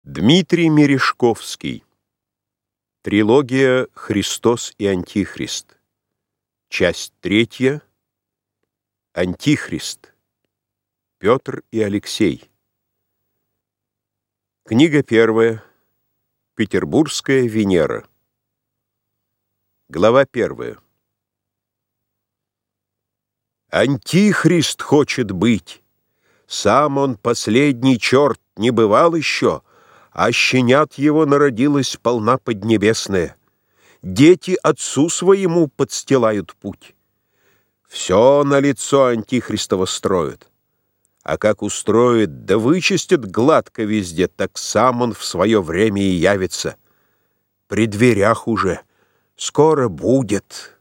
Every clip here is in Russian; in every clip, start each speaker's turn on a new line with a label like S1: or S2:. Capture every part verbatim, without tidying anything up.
S1: Дмитрий Мережковский. Трилогия «Христос и Антихрист». Часть третья. Антихрист. Петр и Алексей. Книга первая. Петербургская Венера. Глава первая. Антихрист хочет быть. Сам он последний черт не бывал еще, а щенят его народилась полна поднебесная. Дети отцу своему подстилают путь. Все на лицо Антихристово строят. А как устроит, да вычистит гладко везде, так сам он в свое время и явится. При дверях уже. Скоро будет.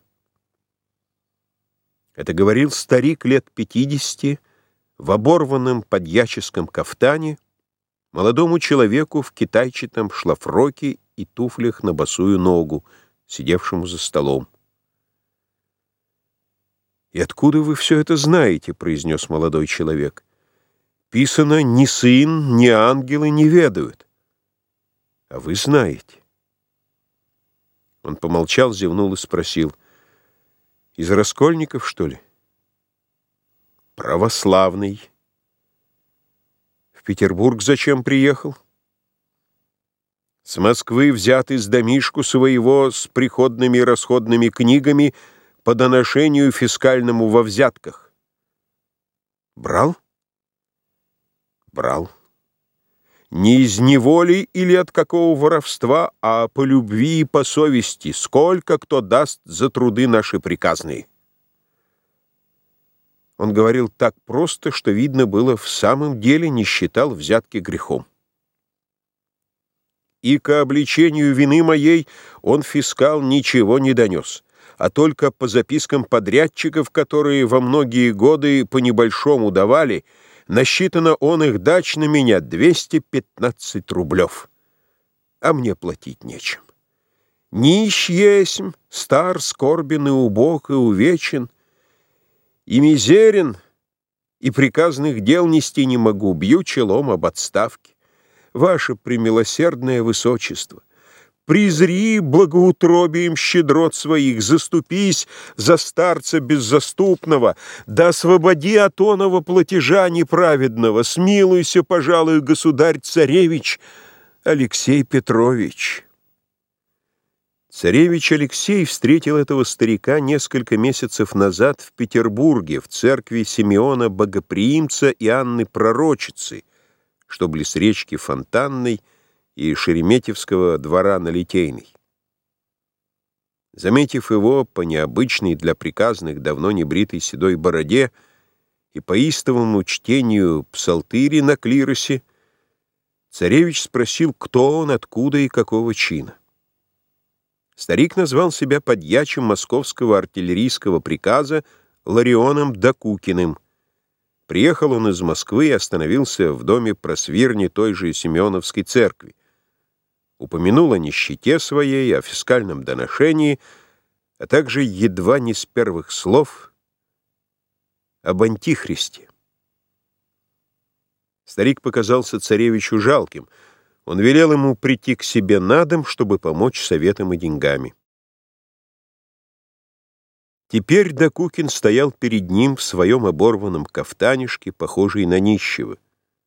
S1: Это говорил старик лет пятидесяти в оборванном подьяческом кафтане, молодому человеку в китайчатом шлафроке и туфлях на босую ногу, сидевшему за столом. «И откуда вы все это знаете?» — произнес молодой человек. «Писано, ни сын, ни ангелы не ведают. А вы знаете». Он помолчал, зевнул и спросил: «Из раскольников, что ли?» «Православный. В Петербург зачем приехал?» «С Москвы взят из домишку своего с приходными и расходными книгами по доношению фискальному во взятках». «Брал?» «Брал. Не из неволи или от какого воровства, а по любви и по совести, сколько кто даст за труды наши приказные». Он говорил так просто, что видно было, в самом деле не считал взятки грехом. «И ко обличению вины моей он, фискал, ничего не донес, а только по запискам подрядчиков, которые во многие годы по небольшому давали, насчитано он их дач на меня двести пятнадцать рублев, а мне платить нечем. Нищ есмь, стар, скорбен и убог, и увечен, и мизерен, и приказных дел нести не могу, бью челом об отставке. Ваше премилосердное высочество, презри благоутробием щедрот своих, заступись за старца беззаступного, да освободи от оного платежа неправедного, смилуйся, пожалуй, государь-царевич Алексей Петрович». Царевич Алексей встретил этого старика несколько месяцев назад в Петербурге, в церкви Симеона Богоприимца и Анны Пророчицы, что близ речки Фонтанной и Шереметьевского двора на Литейной. Заметив его по необычной для приказных давно небритой седой бороде и по истовому чтению псалтыри на клиросе, царевич спросил, кто он, откуда и какого чина. Старик назвал себя подьячим московского артиллерийского приказа Ларионом Докукиным. Приехал он из Москвы и остановился в доме просвирни той же Симеоновской церкви. Упомянул о нищете своей, о фискальном доношении, а также едва не с первых слов об Антихристе. Старик показался царевичу жалким. Он велел ему прийти к себе на дом, чтобы помочь советом и деньгами. Теперь Докукин стоял перед ним в своем оборванном кафтанишке, похожий на нищего.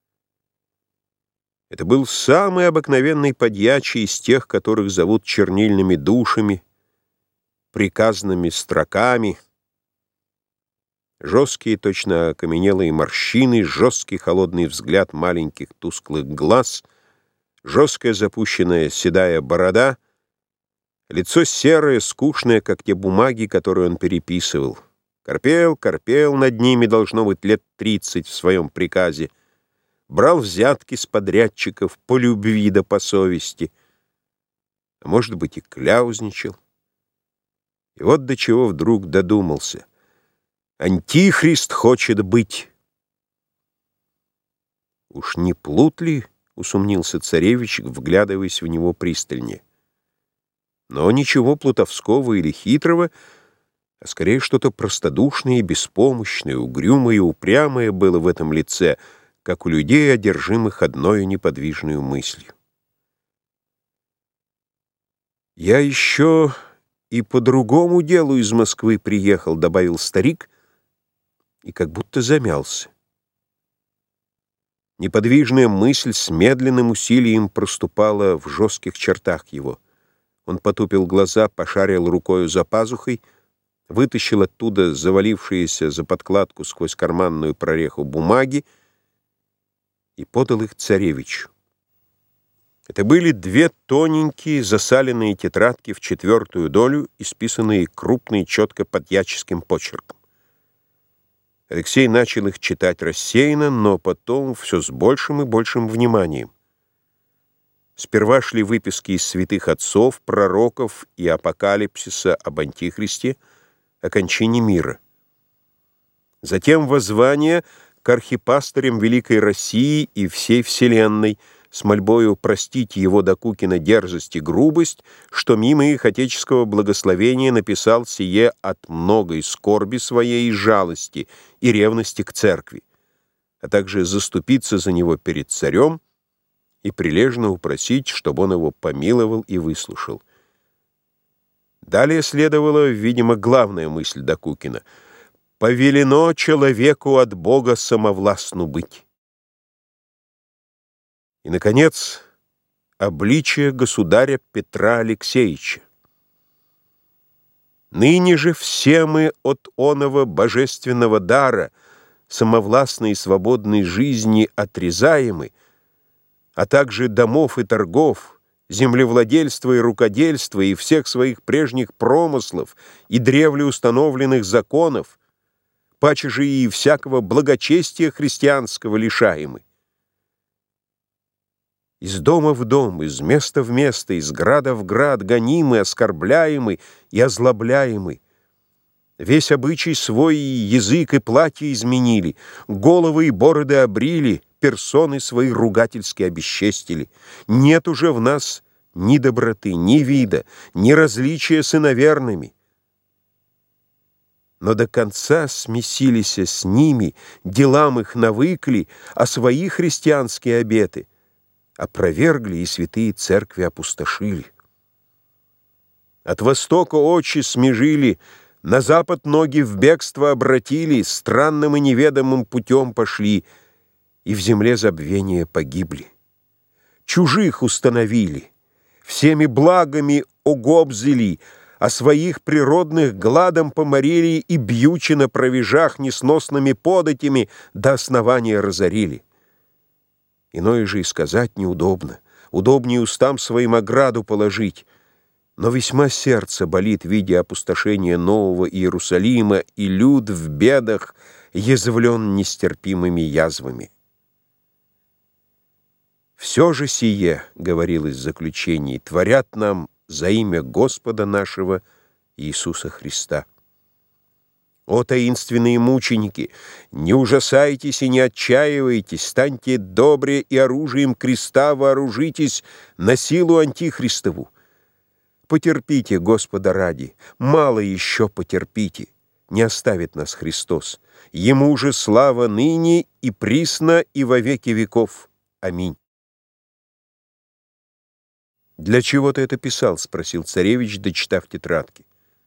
S1: Это был самый обыкновенный подьячий из тех, которых зовут чернильными душами, приказными строками. Жесткие, точно окаменелые морщины, жесткий холодный взгляд маленьких тусклых глаз, жесткая запущенная седая борода, лицо серое, скучное, как те бумаги, которые он переписывал. Корпел, корпел над ними, должно быть, лет тридцать в своем приказе. Брал взятки с подрядчиков по любви да по совести. А может быть, и кляузничал. И вот до чего вдруг додумался. Антихрист хочет быть. Уж не плут ли? — усомнился царевич, вглядываясь в него пристальнее. Но ничего плутовского или хитрого, а скорее что-то простодушное и беспомощное, угрюмое и упрямое было в этом лице, как у людей, одержимых одною неподвижной мыслью. «Я еще и по другому делу из Москвы приехал», — добавил старик, и как будто замялся. Неподвижная мысль с медленным усилием проступала в жестких чертах его. Он потупил глаза, пошарил рукою за пазухой, вытащил оттуда завалившиеся за подкладку сквозь карманную прореху бумаги и подал их царевичу. Это были две тоненькие засаленные тетрадки в четвертую долю, исписанные крупно и четко подьяческим почерком. Алексей начал их читать рассеянно, но потом все с большим и большим вниманием. Сперва шли выписки из святых отцов, пророков и апокалипсиса об Антихристе, о кончине мира. Затем воззвание к архипастырям Великой России и всей Вселенной с мольбою простить его Докукина дерзость и грубость, что мимо их отеческого благословения написал сие от многой скорби своей и жалости и ревности к церкви, а также заступиться за него перед царем и прилежно упросить, чтобы он его помиловал и выслушал. Далее следовала, видимо, главная мысль Докукина: «Повелено человеку от Бога самовластну быть». И, наконец, обличие государя Петра Алексеевича. «Ныне же все мы от оного божественного дара, самовластной и свободной жизни отрезаемы, а также домов и торгов, землевладельства и рукодельства и всех своих прежних промыслов и древле установленных законов, паче же и всякого благочестия христианского лишаемы. Из дома в дом, из места в место, из града в град, гонимы, оскорбляемы и озлобляемы. Весь обычай свой, и язык, и платье изменили, головы и бороды обрили, персоны свои ругательски обесчестили. Нет уже в нас ни доброты, ни вида, ни различия с иноверными. Но до конца смесились с ними, делам их навыкли, а свои христианские обеты опровергли и святые церкви опустошили. От востока очи смежили, на запад ноги в бегство обратили, странным и неведомым путем пошли, и в земле забвения погибли. Чужих установили, всеми благами огобзили, а своих природных гладом поморили и бьючи на провежах несносными податями до основания разорили. Иное же и сказать неудобно, удобнее устам своим ограду положить, но весьма сердце болит, видя опустошение Нового Иерусалима, и люд в бедах язвлен нестерпимыми язвами. «Все же сие, — говорилось в заключении, — творят нам за имя Господа нашего Иисуса Христа. О, таинственные мученики, не ужасайтесь и не отчаивайтесь, станьте добре и оружием креста вооружитесь на силу антихристову. Потерпите, Господа ради, мало еще потерпите, не оставит нас Христос. Ему же слава ныне и присно и во веки веков. Аминь». «Для чего ты это писал?» — спросил царевич, дочитав тетрадки.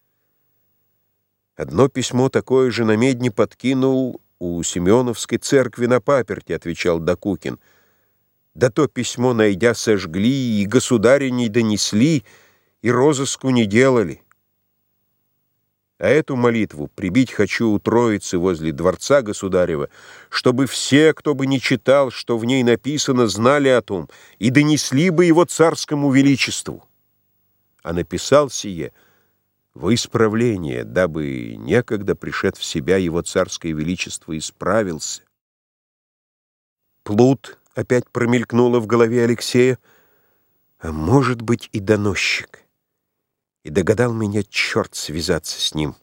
S1: «Одно письмо такое же на медне подкинул у Семеновской церкви на паперти», — отвечал Докукин. «Да то письмо, найдя, сожгли, и государя не донесли, и розыску не делали. А эту молитву прибить хочу у Троицы возле дворца государева, чтобы все, кто бы не читал, что в ней написано, знали о том и донесли бы его царскому величеству. А написал сие во исправление, дабы некогда, пришед в себя, его царское величество исправился». «Плут» опять промелькнуло в голове Алексея, а может быть и доносчик. И догадал меня черт связаться с ним.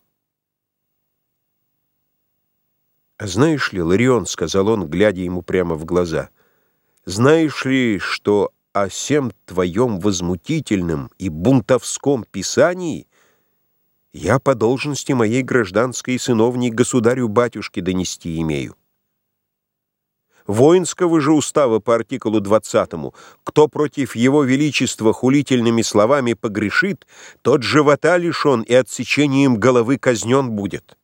S1: «А знаешь ли, Ларион, — сказал он, глядя ему прямо в глаза, — знаешь ли, что о сем твоем возмутительном и бунтовском писании я по должности моей гражданской и сыновней государю-батюшке донести имею? воинского же устава по артикулу двадцатому, кто против его величества хулительными словами погрешит, тот живота лишен и отсечением головы казнен будет.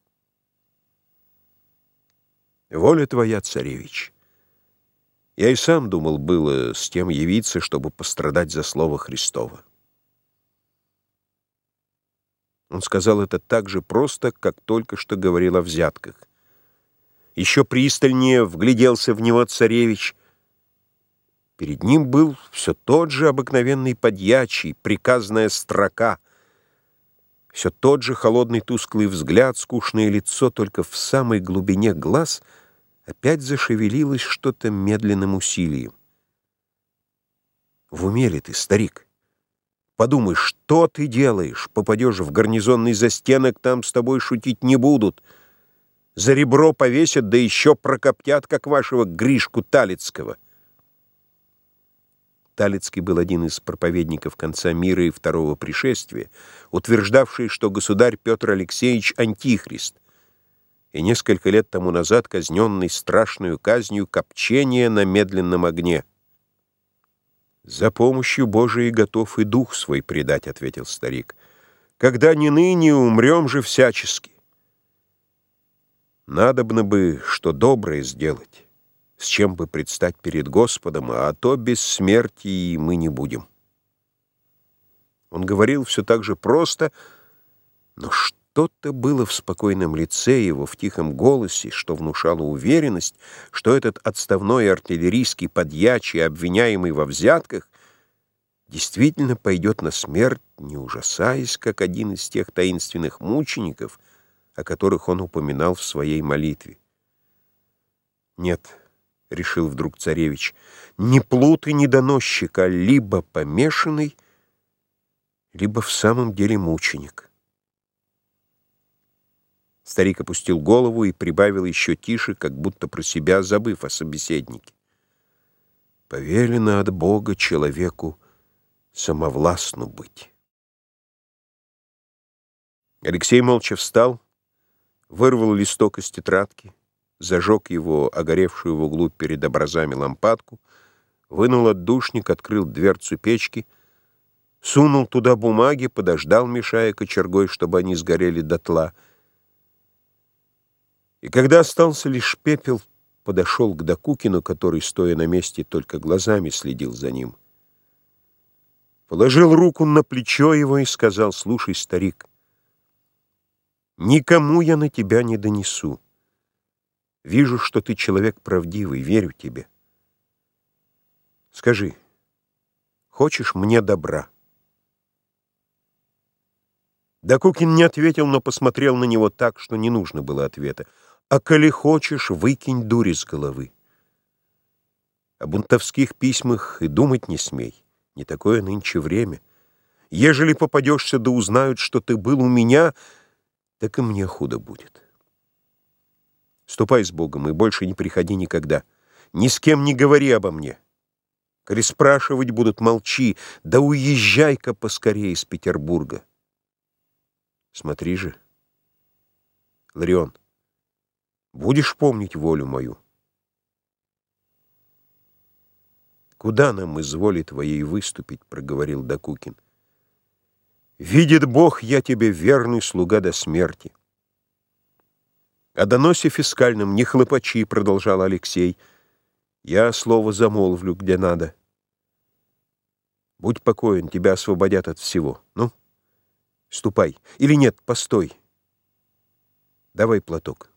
S1: Воля твоя, царевич. Я и сам думал было с тем явиться, чтобы пострадать за слово Христово. Он сказал это так же просто, как только что говорил о взятках. Еще пристальнее вгляделся в него царевич. Перед ним был все тот же обыкновенный подьячий, приказная строка, все тот же холодный тусклый взгляд, скучное лицо, только в самой глубине глаз опять зашевелилось что-то медленным усилием. В уме ли ты, старик? Подумай, что ты делаешь? Попадешь в гарнизонный застенок, там с тобой шутить не будут. За ребро повесят, да еще прокоптят, как вашего Гришку Талицкого. Талицкий был один из проповедников конца мира и второго пришествия, утверждавший, что государь Петр Алексеевич — антихрист, и несколько лет тому назад казненный страшную казнью копчения на медленном огне. «За помощью Божией готов и дух свой предать», — ответил старик. «Когда не ныне, умрем же всячески. Надобно бы что доброе сделать, с чем бы предстать перед Господом, а то без смерти и мы не будем». Он говорил все так же просто, но что-то было в спокойном лице его, в тихом голосе, что внушало уверенность, что этот отставной артиллерийский подьячий, обвиняемый во взятках, действительно пойдет на смерть, не ужасаясь, как один из тех таинственных мучеников, о которых он упоминал в своей молитве. «Нет», — решил вдруг царевич, — «не плут и не доносчик, а либо помешанный, либо в самом деле мученик». Старик опустил голову и прибавил еще тише, как будто про себя, забыв о собеседнике. «Повелено от Бога человеку самовластну быть». Алексей молча встал, вырвал листок из тетрадки, зажег его, огоревшую в углу перед образами лампадку, вынул отдушник, открыл дверцу печки, сунул туда бумаги, подождал, мешая кочергой, чтобы они сгорели дотла. И когда остался лишь пепел, подошел к Докукину, который, стоя на месте, только глазами следил за ним. Положил руку на плечо его и сказал: «Слушай, старик, никому я на тебя не донесу. Вижу, что ты человек правдивый, верю тебе. Скажи, хочешь мне добра?» Докукин не ответил, но посмотрел на него так, что не нужно было ответа. «А коли хочешь, выкинь дури с головы. О бунтовских письмах и думать не смей, не такое нынче время. Ежели попадешься да узнают, что ты был у меня, так и мне худо будет. Ступай с Богом и больше не приходи никогда. Ни с кем не говори обо мне. Коли спрашивать будут, молчи, да уезжай-ка поскорее из Петербурга. Смотри же, Ларион, будешь помнить волю мою? Куда нам из воли твоей выступить?» — проговорил Докукин. «Видит Бог, я тебе верный слуга до смерти». «О доносе фискальном не хлопачи», — продолжал Алексей. «Я слово замолвлю, где надо. Будь покоен, тебя освободят от всего. Ну, ступай. Или нет, постой. Давай платок».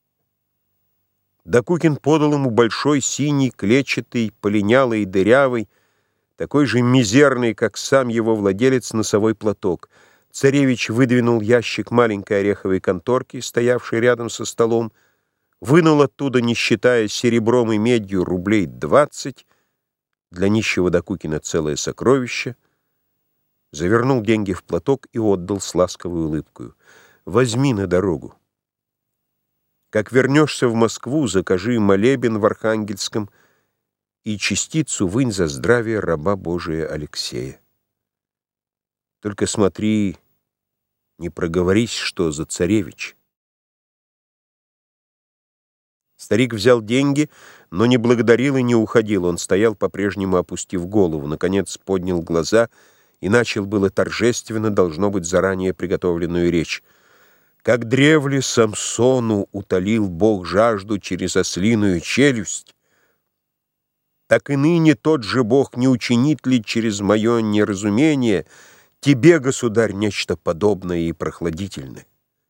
S1: Докукин подал ему большой, синий, клетчатый, полинялый, дырявый, такой же мизерный, как сам его владелец, носовой платок. Царевич выдвинул ящик маленькой ореховой конторки, стоявшей рядом со столом, вынул оттуда, не считая серебром и медью, рублей двадцать, для нищего Докукина целое сокровище, завернул деньги в платок и отдал с ласковой улыбкой: «Возьми на дорогу. Как вернешься в Москву, закажи молебен в Архангельском и частицу вынь за здравие раба Божия Алексея. Только смотри, не проговорись, что за царевич». Старик взял деньги, но не благодарил и не уходил. Он стоял, по-прежнему опустив голову, наконец поднял глаза и начал было торжественно, должно быть, заранее приготовленную речь. «Как древле Самсону утолил Бог жажду через ослиную челюсть, так и ныне тот же Бог не учинит ли через мое неразумение тебе, государь, нечто подобное и прохладительное?»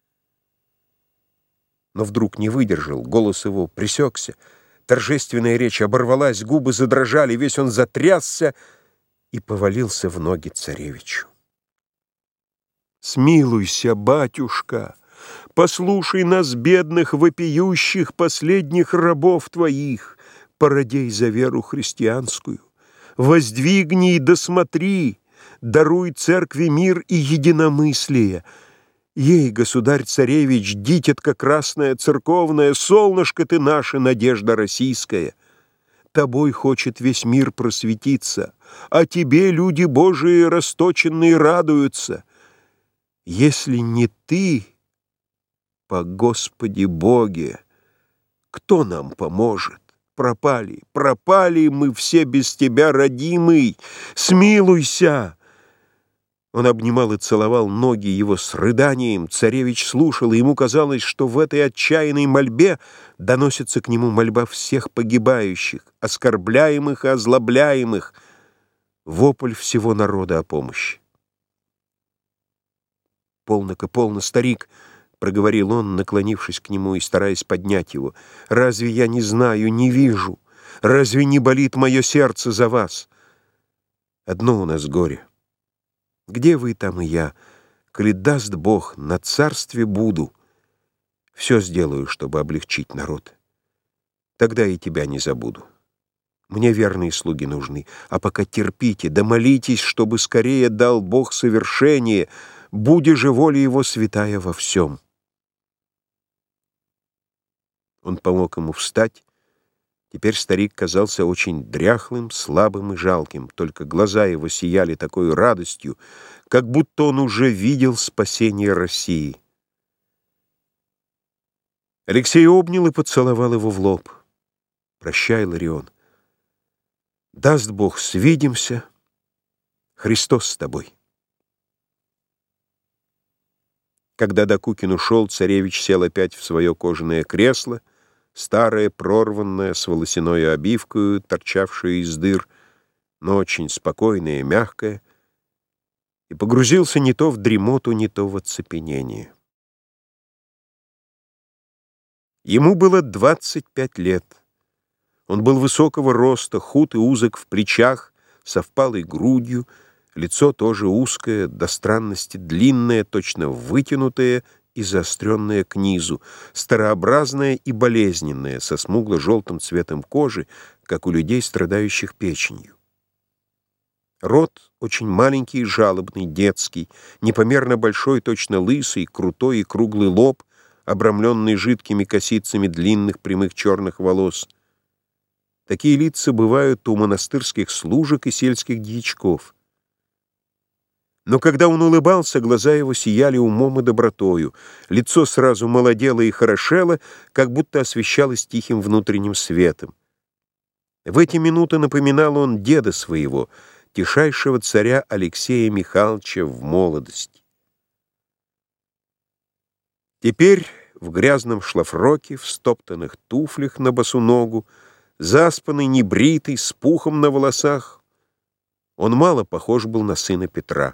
S1: Но вдруг не выдержал, голос его пресекся, торжественная речь оборвалась, губы задрожали, весь он затрясся и повалился в ноги царевичу. «Смилуйся, батюшка, послушай нас, бедных, вопиющих, последних рабов твоих, породей за веру христианскую, воздвигни и досмотри, даруй церкви мир и единомыслие. Ей, государь-царевич, дитятка красная церковная, солнышко ты наша, надежда российская. Тобой хочет весь мир просветиться, а тебе люди Божии расточенные радуются. Если не ты, по Господи Боге, кто нам поможет? Пропали, пропали мы все без тебя, родимый, смилуйся!» Он обнимал и целовал ноги его с рыданием. Царевич слушал, и ему казалось, что в этой отчаянной мольбе доносится к нему мольба всех погибающих, оскорбляемых и озлобляемых, вопль всего народа о помощи. «Полно-ка, полно, старик!» — проговорил он, наклонившись к нему и стараясь поднять его. «Разве я не знаю, не вижу? Разве не болит мое сердце за вас? Одно у нас горе. Где вы, там и я? Коли даст Бог, на царстве буду. Все сделаю, чтобы облегчить народ. Тогда и тебя не забуду. Мне верные слуги нужны. А пока терпите, да молитесь, чтобы скорее дал Бог совершение, буди же воля Его святая во всем». Он помог ему встать. Теперь старик казался очень дряхлым, слабым и жалким, только глаза его сияли такой радостью, как будто он уже видел спасение России. Алексей обнял и поцеловал его в лоб. «Прощай, Ларион. Даст Бог, свидимся. Христос с тобой». Когда Докукин ушел, царевич сел опять в свое кожаное кресло, старое, прорванное, с волосяной обивкою, торчавшее из дыр, но очень спокойное и мягкое, и погрузился не то в дремоту, не то в оцепенение. Ему было двадцать пять лет. Он был высокого роста, худ и узок в плечах, со впалой грудью, лицо тоже узкое, до странности длинное, точно вытянутое и заостренное к низу, старообразное и болезненное, со смугло-желтым цветом кожи, как у людей, страдающих печенью. Рот очень маленький и жалобный, детский, непомерно большой, точно лысый, крутой и круглый лоб, обрамленный жидкими косицами длинных прямых черных волос. Такие лица бывают у монастырских служек и сельских дьячков. Но когда он улыбался, глаза его сияли умом и добротою, лицо сразу молодело и хорошело, как будто освещалось тихим внутренним светом. В эти минуты напоминал он деда своего, тишайшего царя Алексея Михайловича в молодости. Теперь в грязном шлафроке, в стоптанных туфлях на босу ногу, заспанный, небритый, с пухом на волосах, он мало похож был на сына Петра.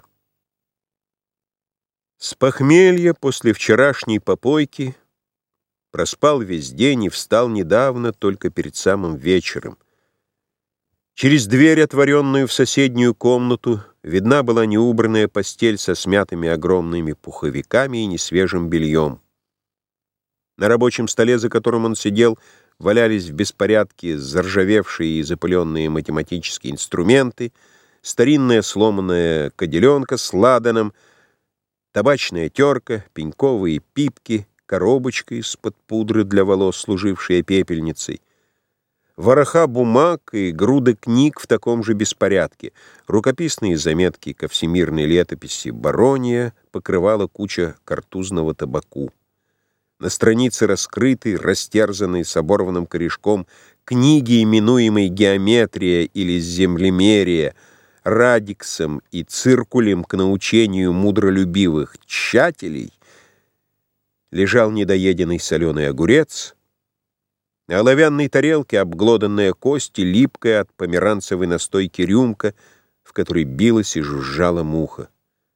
S1: С похмелья после вчерашней попойки проспал весь день и встал недавно, только перед самым вечером. Через дверь, отворенную в соседнюю комнату, видна была неубранная постель со смятыми огромными пуховиками и несвежим бельем. На рабочем столе, за которым он сидел, валялись в беспорядке заржавевшие и запыленные математические инструменты, старинная сломанная каделенка с ладаном, табачная терка, пеньковые пипки, коробочка из-под пудры для волос, служившая пепельницей, вороха бумаг и груды книг в таком же беспорядке, рукописные заметки ко всемирной летописи Барония покрывала куча картузного табаку. На странице раскрытый, растерзанный с оборванным корешком книги, именуемой геометрия или землемерие, радиксом и циркулем к научению мудролюбивых тщателей, лежал недоеденный соленый огурец, на оловянной тарелке обглоданная кость и липкая от померанцевой настойки рюмка, в которой билась и жужжала муха.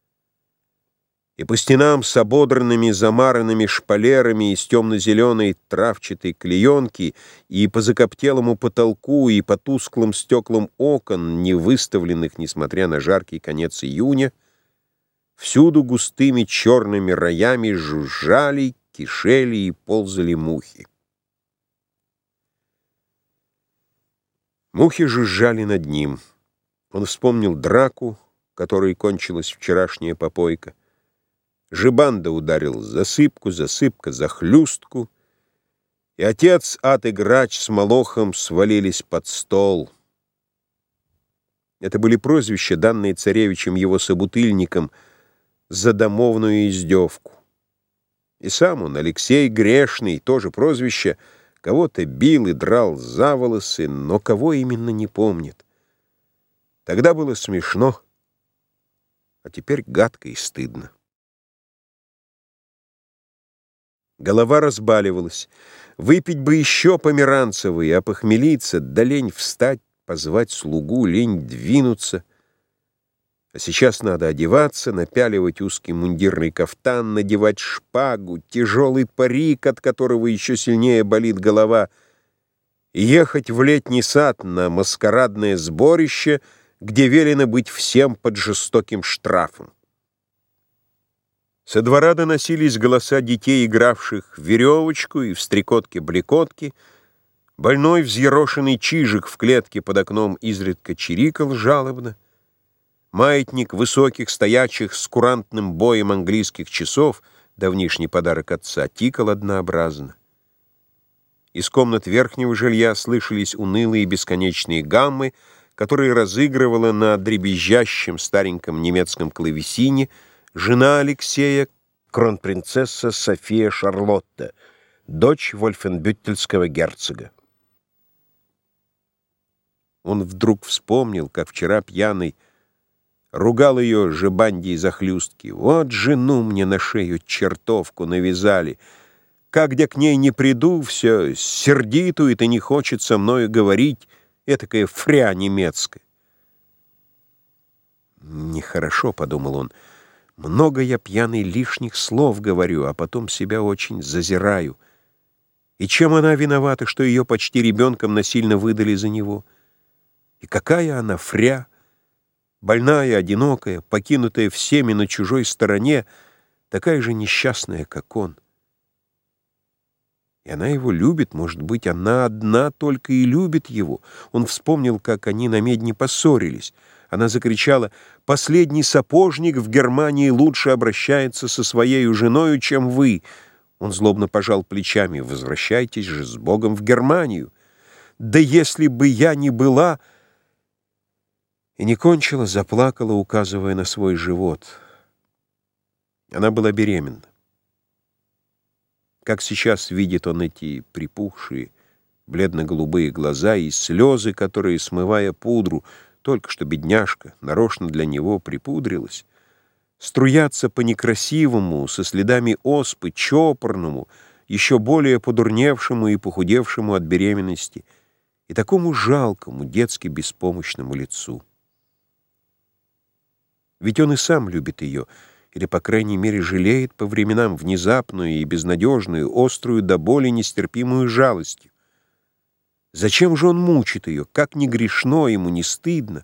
S1: И по стенам с ободранными замаранными шпалерами из темно-зеленой травчатой клеенки, и по закоптелому потолку, и по тусклым стеклам окон, не выставленных, несмотря на жаркий конец июня, всюду густыми черными роями жужжали, кишели и ползали мухи. Мухи жужжали над ним. Он вспомнил драку, которой кончилась вчерашняя попойка. Жибанда ударил засыпку, засыпка захлюстку, и отец, ад и грач с молохом свалились под стол. Это были прозвища, данные царевичем его собутыльникам за домовную издевку. И сам он, Алексей Грешный, тоже прозвище, кого-то бил и драл за волосы, но кого именно не помнит. Тогда было смешно, а теперь гадко и стыдно. Голова разбаливалась. Выпить бы еще померанцевый, а похмелиться, да лень встать, позвать слугу, лень двинуться. А сейчас надо одеваться, напяливать узкий мундирный кафтан, надевать шпагу, тяжелый парик, от которого еще сильнее болит голова, и ехать в летний сад на маскарадное сборище, где велено быть всем под жестоким штрафом. Со двора доносились голоса детей, игравших в веревочку и в стрекотки-блекотки. Больной взъерошенный чижик в клетке под окном изредка чирикал жалобно. Маятник высоких, стоячих с курантным боем английских часов, давнишний подарок отца, тикал однообразно. Из комнат верхнего жилья слышались унылые бесконечные гаммы, которые разыгрывала на дребезжащем стареньком немецком клавесине жена Алексея, кронпринцесса София Шарлотта, дочь вольфенбюттельского герцога. Он вдруг вспомнил, как вчера пьяный ругал ее жебандии захлюстки. «Вот жену мне на шею чертовку навязали. Как где к ней не приду, все сердитует и не хочет со мною говорить, этакая фря немецкая». «Нехорошо», — подумал он, — «много я пьяный лишних слов говорю, а потом себя очень зазираю. И чем она виновата, что ее почти ребенком насильно выдали за него? И какая она фря, больная, одинокая, покинутая всеми на чужой стороне, такая же несчастная, как он. И она его любит, может быть, она одна только и любит его». Он вспомнил, как они на медне поссорились. Она закричала: «Последний сапожник в Германии лучше обращается со своей женою, чем вы». Он злобно пожал плечами: «Возвращайтесь же с Богом в Германию». «Да если бы я не была...» И не кончила, заплакала, указывая на свой живот. Она была беременна. Как сейчас видит он эти припухшие, бледно-голубые глаза и слезы, которые, смывая пудру, только что бедняжка нарочно для него припудрилась, струятся по некрасивому, со следами оспы, чопорному, еще более подурневшему и похудевшему от беременности, и такому жалкому, детски беспомощному лицу. Ведь он и сам любит ее, или, по крайней мере, жалеет по временам внезапную и безнадежную, острую до боли нестерпимую жалостью. Зачем же он мучит ее? Как не грешно, ему не стыдно?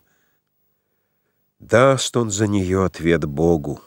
S1: Даст он за нее ответ Богу.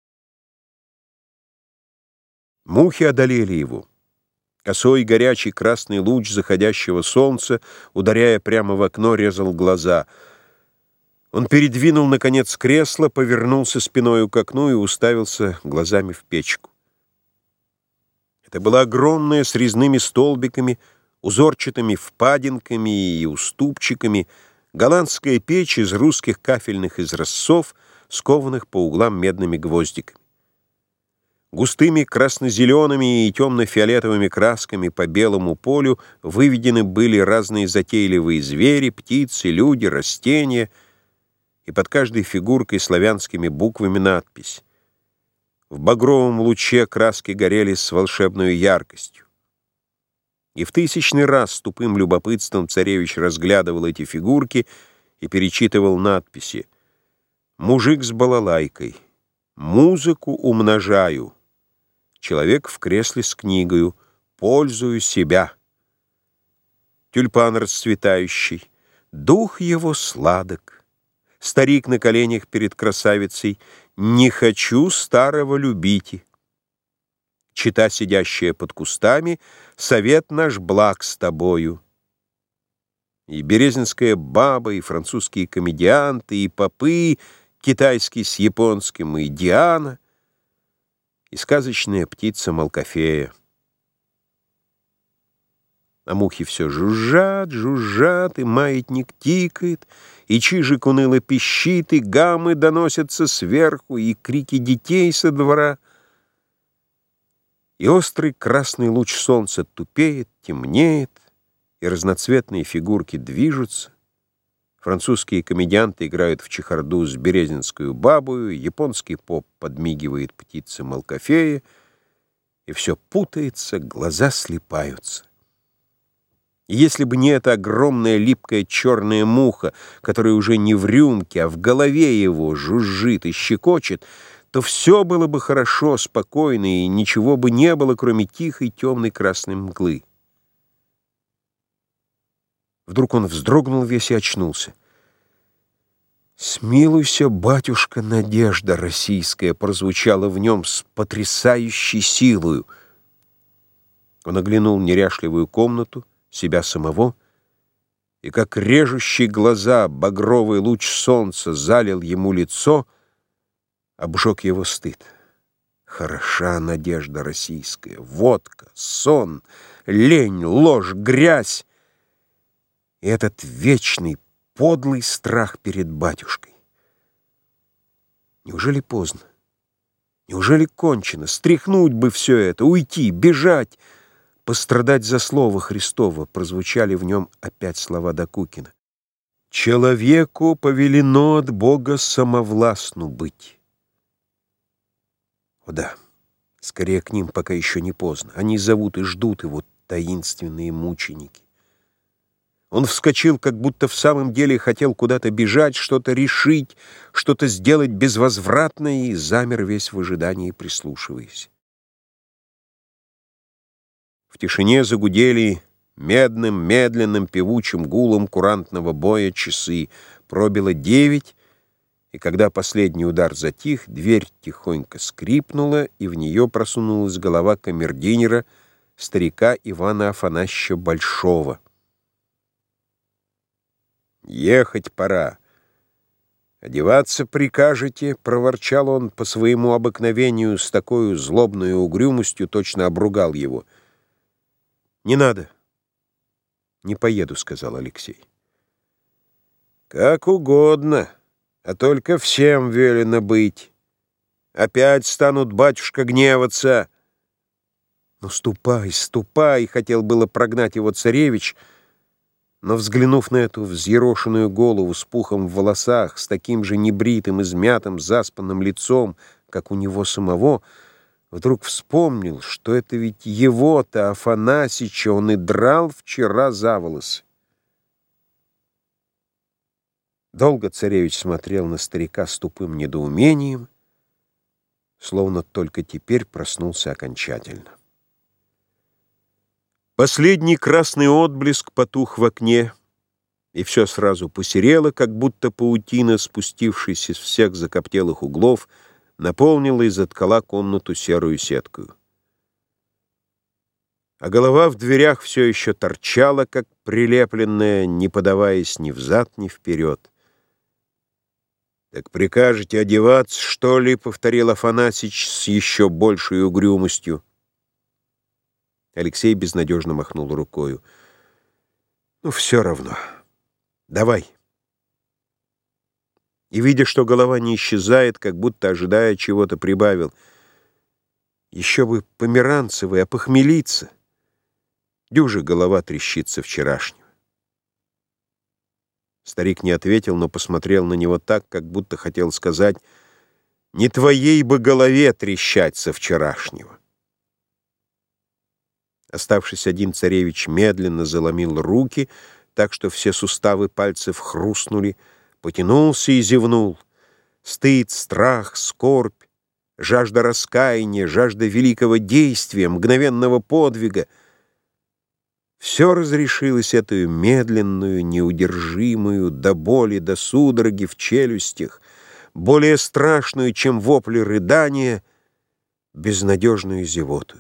S1: Мухи одолели его. Косой горячий красный луч заходящего солнца, ударяя прямо в окно, резал глаза. Он передвинул, наконец, кресло, повернулся спиною к окну и уставился глазами в печку. Это была огромная, с резными столбиками, узорчатыми впадинками и уступчиками, голландская печь из русских кафельных изразцов, скованных по углам медными гвоздиками. Густыми красно-зелеными и темно-фиолетовыми красками по белому полю выведены были разные затейливые звери, птицы, люди, растения, и под каждой фигуркой славянскими буквами надпись. В багровом луче краски горели с волшебной яркостью. И в тысячный раз с тупым любопытством царевич разглядывал эти фигурки и перечитывал надписи. «Мужик с балалайкой. Музыку умножаю. Человек в кресле с книгою. Пользую себя. Тюльпан расцветающий. Дух его сладок. Старик на коленях перед красавицей. Не хочу старого любите. Чита, сидящая под кустами. Совет наш благ с тобою». И березинская баба, и французские комедианты, и попы, китайский с японским, и Диана, и сказочная птица Малкофея. А мухи все жужжат, жужжат, и маятник тикает, и чижик уныло пищит, и гаммы доносятся сверху, и крики детей со двора. И острый красный луч солнца тупеет, темнеет, и разноцветные фигурки движутся. Французские комедианты играют в чехарду с березинскую бабою, японский поп подмигивает птице Малкофея, и все путается, глаза слипаются. И если бы не эта огромная липкая черная муха, которая уже не в рюмке, а в голове его жужжит и щекочет, то все было бы хорошо, спокойно, и ничего бы не было, кроме тихой темной красной мглы. Вдруг он вздрогнул весь и очнулся. «Смилуйся, батюшка, надежда российская!» прозвучала в нем с потрясающей силою. Он оглянул неряшливую комнату, себя самого, и как режущий глаза багровый луч солнца залил ему лицо, обжег его стыд. Хороша надежда российская, водка, сон, лень, ложь, грязь. И этот вечный, подлый страх перед батюшкой. Неужели поздно? Неужели кончено? Стряхнуть бы все это, уйти, бежать, пострадать за слово Христово. Прозвучали в нем опять слова Докукина. Человеку повелено от Бога самовластну быть. О да, скорее к ним, пока еще не поздно. Они зовут и ждут его таинственные мученики. Он вскочил, как будто в самом деле хотел куда-то бежать, что-то решить, что-то сделать безвозвратное, и замер весь в ожидании, прислушиваясь. В тишине загудели медным, медленным, певучим гулом курантного боя часы. Пробило девять, и когда последний удар затих, дверь тихонько скрипнула, и в нее просунулась голова камердинера, старика Ивана Афанасьевича Большого. «Ехать пора. Одеваться прикажете?» — проворчал он по своему обыкновению, с такой злобной угрюмостью точно обругал его. «Не надо. Не поеду», — сказал Алексей. «Как угодно, а только всем велено быть. Опять станут, батюшка, гневаться». «Ну, ступай, ступай!» — хотел было прогнать его царевич, но, взглянув на эту взъерошенную голову с пухом в волосах, с таким же небритым, измятым, заспанным лицом, как у него самого, вдруг вспомнил, что это ведь его-то, Афанасича, он и драл вчера за волосы. Долго царевич смотрел на старика с тупым недоумением, словно только теперь проснулся окончательно. Последний красный отблеск потух в окне, и все сразу посерело, как будто паутина, спустившись из всех закоптелых углов, наполнила и заткала комнату серую сеткою. А голова в дверях все еще торчала, как прилепленная, не подаваясь ни взад, ни вперед. «Так прикажете одеваться, что ли?» — повторил Афанасич с еще большей угрюмостью. Алексей безнадежно махнул рукою. «Ну, все равно. Давай». И, видя, что голова не исчезает, как будто ожидая чего-то, прибавил: Еще бы Померанцевой опохмелиться. Дюжа голова трещится вчерашнего. Старик не ответил, но посмотрел на него так, как будто хотел сказать: «Не твоей бы голове трещать со вчерашнего». Оставшись один, царевич медленно заломил руки, так что все суставы пальцев хрустнули, потянулся и зевнул. Стыд, страх, скорбь, жажда раскаяния, жажда великого действия, мгновенного подвига — все разрешилось эту медленную, неудержимую, до боли, до судороги в челюстях, более страшную, чем вопли рыдания, безнадежную зевоту.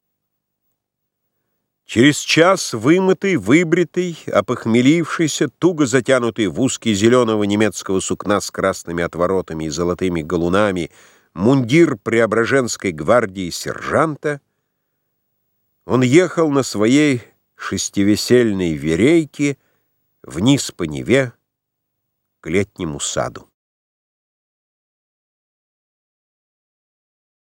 S1: Через час вымытый, выбритый, опохмелившийся, туго затянутый в узкий зеленого немецкого сукна с красными отворотами и золотыми галунами мундир Преображенской гвардии сержанта, он ехал на своей шестивесельной верейке вниз по Неве к Летнему саду.